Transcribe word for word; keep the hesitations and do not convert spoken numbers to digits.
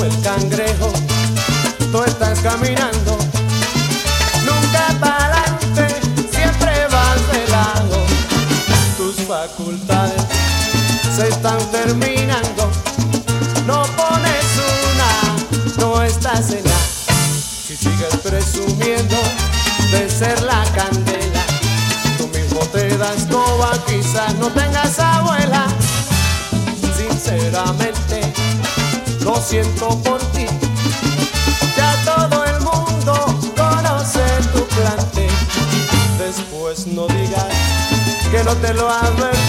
como el cangrejo, tú estás caminando, nunca para adelante, siempre vas de lado. Tus facultades se están terminando, no pones una, no estás en la. Si sigues presumiendo de ser la candela, tú mismo te das coba, quizás no tengas abuela. Sinceramente, lo siento por ti, ya todo el mundo conoce tu plante. Después no digas que no te lo advertí.